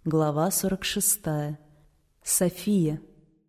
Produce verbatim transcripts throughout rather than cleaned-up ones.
Глава сорок шестая. София.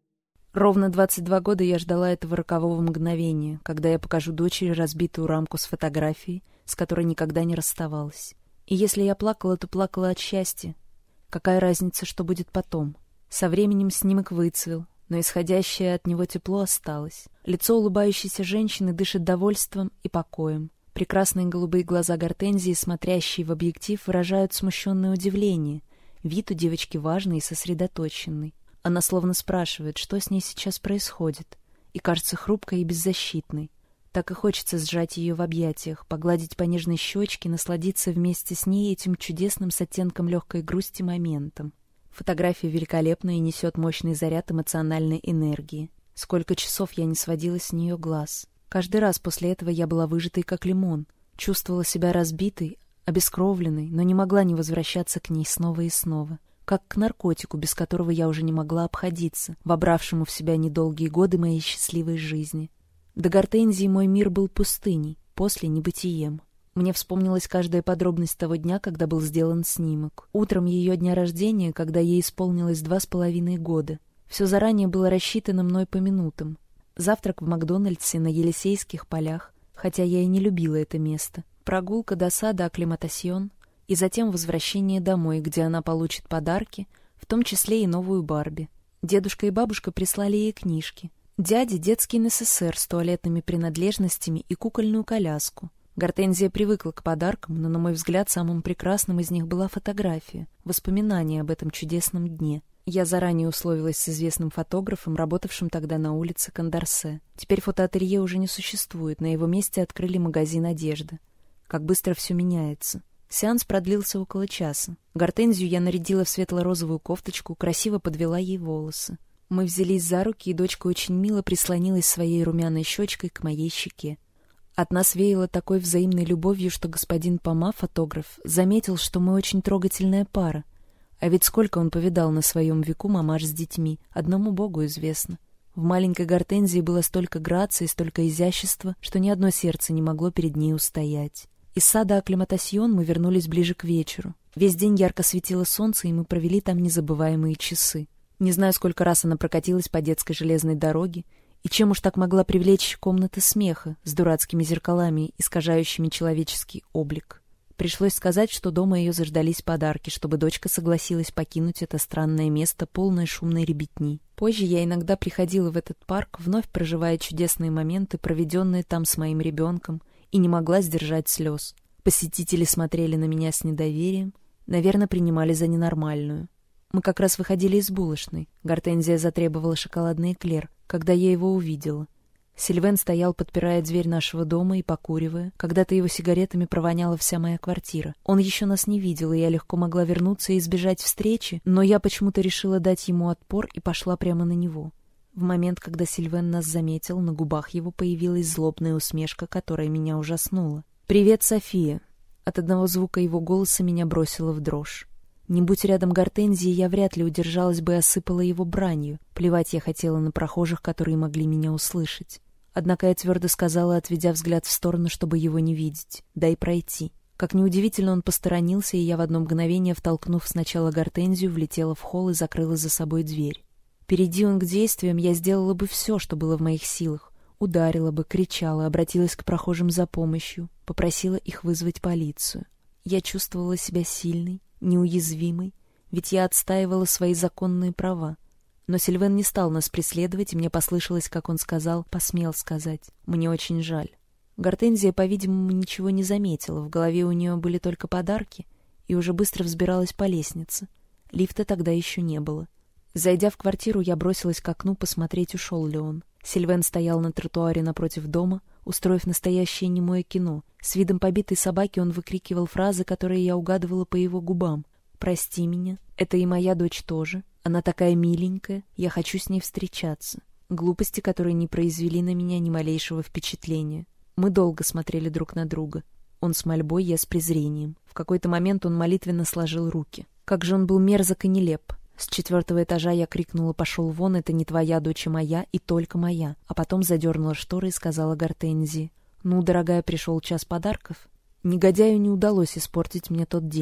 Ровно двадцать два года я ждала этого рокового мгновения, когда я покажу дочери разбитую рамку с фотографией, с которой никогда не расставалась. И если я плакала, то плакала от счастья. Какая разница, что будет потом? Со временем снимок выцвел, но исходящее от него тепло осталось. Лицо улыбающейся женщины дышит довольством и покоем. Прекрасные голубые глаза Гортензии, смотрящие в объектив, выражают смущенное удивление. Вид у девочки важный и сосредоточенный. Она словно спрашивает, что с ней сейчас происходит, и кажется хрупкой и беззащитной. Так и хочется сжать ее в объятиях, погладить по нежной щечке, насладиться вместе с ней этим чудесным с оттенком легкой грусти моментом. Фотография великолепна и несет мощный заряд эмоциональной энергии. Сколько часов я не сводила с нее глаз. Каждый раз после этого я была выжатой, как лимон, чувствовала себя разбитой, обескровленной, но не могла не возвращаться к ней снова и снова. Как к наркотику, без которого я уже не могла обходиться, вобравшему в себя недолгие годы моей счастливой жизни. До Гортензии мой мир был пустыней, после — небытием. Мне вспомнилась каждая подробность того дня, когда был сделан снимок. Утром ее дня рождения, когда ей исполнилось два с половиной года. Все заранее было рассчитано мной по минутам. Завтрак в Макдональдсе на Елисейских полях, хотя я и не любила это место. Прогулка до сада Акклиматасьон, и затем возвращение домой, где она получит подарки, в том числе и новую Барби. Дедушка и бабушка прислали ей книжки. Дяде — детский НССР с туалетными принадлежностями и кукольную коляску. Гортензия привыкла к подаркам, но, на мой взгляд, самым прекрасным из них была фотография, воспоминание об этом чудесном дне. Я заранее условилась с известным фотографом, работавшим тогда на улице Кондорсе. Теперь фотоателье уже не существует, на его месте открыли магазин одежды. Как быстро все меняется. Сеанс продлился около часа. Гортензию я нарядила в светло-розовую кофточку, красиво подвела ей волосы. Мы взялись за руки, и дочка очень мило прислонилась своей румяной щечкой к моей щеке. От нас веяло такой взаимной любовью, что господин Пома, фотограф, заметил, что мы очень трогательная пара. А ведь сколько он повидал на своем веку мамаш с детьми, одному Богу известно. В маленькой Гортензии было столько грации, столько изящества, что ни одно сердце не могло перед ней устоять. Из сада Акклиматасьон мы вернулись ближе к вечеру. Весь день ярко светило солнце, и мы провели там незабываемые часы. Не знаю, сколько раз она прокатилась по детской железной дороге, и чем уж так могла привлечь комната смеха с дурацкими зеркалами, искажающими человеческий облик. Пришлось сказать, что дома ее заждались подарки, чтобы дочка согласилась покинуть это странное место, полное шумной ребятни. Позже я иногда приходила в этот парк, вновь проживая чудесные моменты, проведенные там с моим ребенком, и не могла сдержать слез. Посетители смотрели на меня с недоверием, наверное, принимали за ненормальную. Мы как раз выходили из булочной. Гортензия затребовала шоколадный эклер, когда я его увидела. Сильвен стоял, подпирая дверь нашего дома и покуривая. Когда-то его сигаретами провоняла вся моя квартира. Он еще нас не видел, и я легко могла вернуться и избежать встречи, но я почему-то решила дать ему отпор и пошла прямо на него. В момент, когда Сильвен нас заметил, на губах его появилась злобная усмешка, которая меня ужаснула. «Привет, София!» От одного звука его голоса меня бросило в дрожь. Не будь рядом Гортензии, я вряд ли удержалась бы и осыпала его бранью. Плевать я хотела на прохожих, которые могли меня услышать. Однако я твердо сказала, отведя взгляд в сторону, чтобы его не видеть. «Дай пройти». Как неудивительно, он посторонился, и я в одно мгновение, втолкнув сначала Гортензию, влетела в холл и закрыла за собой дверь. Перейди он к действиям, я сделала бы все, что было в моих силах. Ударила бы, кричала, обратилась к прохожим за помощью, попросила их вызвать полицию. Я чувствовала себя сильной, неуязвимой, ведь я отстаивала свои законные права. Но Сильвен не стал нас преследовать, и мне послышалось, как он сказал, посмел сказать: «Мне очень жаль». Гортензия, по-видимому, ничего не заметила, в голове у нее были только подарки, и уже быстро взбиралась по лестнице. Лифта тогда еще не было. Зайдя в квартиру, я бросилась к окну посмотреть, ушел ли он. Сильвен стоял на тротуаре напротив дома, устроив настоящее немое кино. С видом побитой собаки он выкрикивал фразы, которые я угадывала по его губам. «Прости меня. Это и моя дочь тоже. Она такая миленькая. Я хочу с ней встречаться». Глупости, которые не произвели на меня ни малейшего впечатления. Мы долго смотрели друг на друга. Он с мольбой, я с презрением. В какой-то момент он молитвенно сложил руки. Как же он был мерзок и нелеп. С четвертого этажа я крикнула: «Пошел вон, это не твоя дочь, а моя, и только моя». А потом задернула шторы и сказала Гортензии: «Ну, дорогая, пришел час подарков». Негодяю не удалось испортить мне тот день.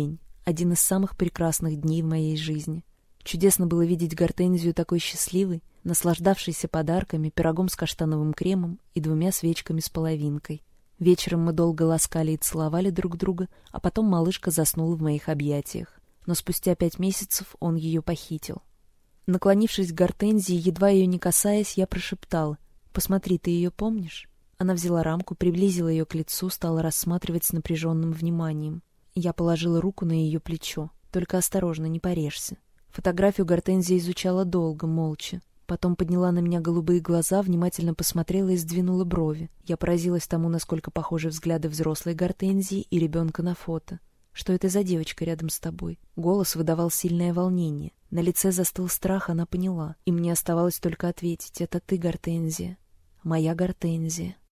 Один из самых прекрасных дней в моей жизни. Чудесно было видеть Гортензию такой счастливой, наслаждавшейся подарками, пирогом с каштановым кремом и двумя свечками с половинкой. Вечером мы долго ласкали и целовали друг друга, а потом малышка заснула в моих объятиях. Но спустя пять месяцев он ее похитил. Наклонившись к Гортензии, едва ее не касаясь, я прошептала: «Посмотри, ты ее помнишь?» Она взяла рамку, приблизила ее к лицу, стала рассматривать с напряженным вниманием. Я положила руку на ее плечо. «Только осторожно, не порежься». Фотографию Гортензия изучала долго, молча. Потом подняла на меня голубые глаза, внимательно посмотрела и сдвинула брови. Я поразилась тому, насколько похожи взгляды взрослой Гортензии и ребенка на фото. «Что это за девочка рядом с тобой?» Голос выдавал сильное волнение. На лице застыл страх, она поняла. И мне оставалось только ответить: «Это ты, Гортензия. Моя Гортензия».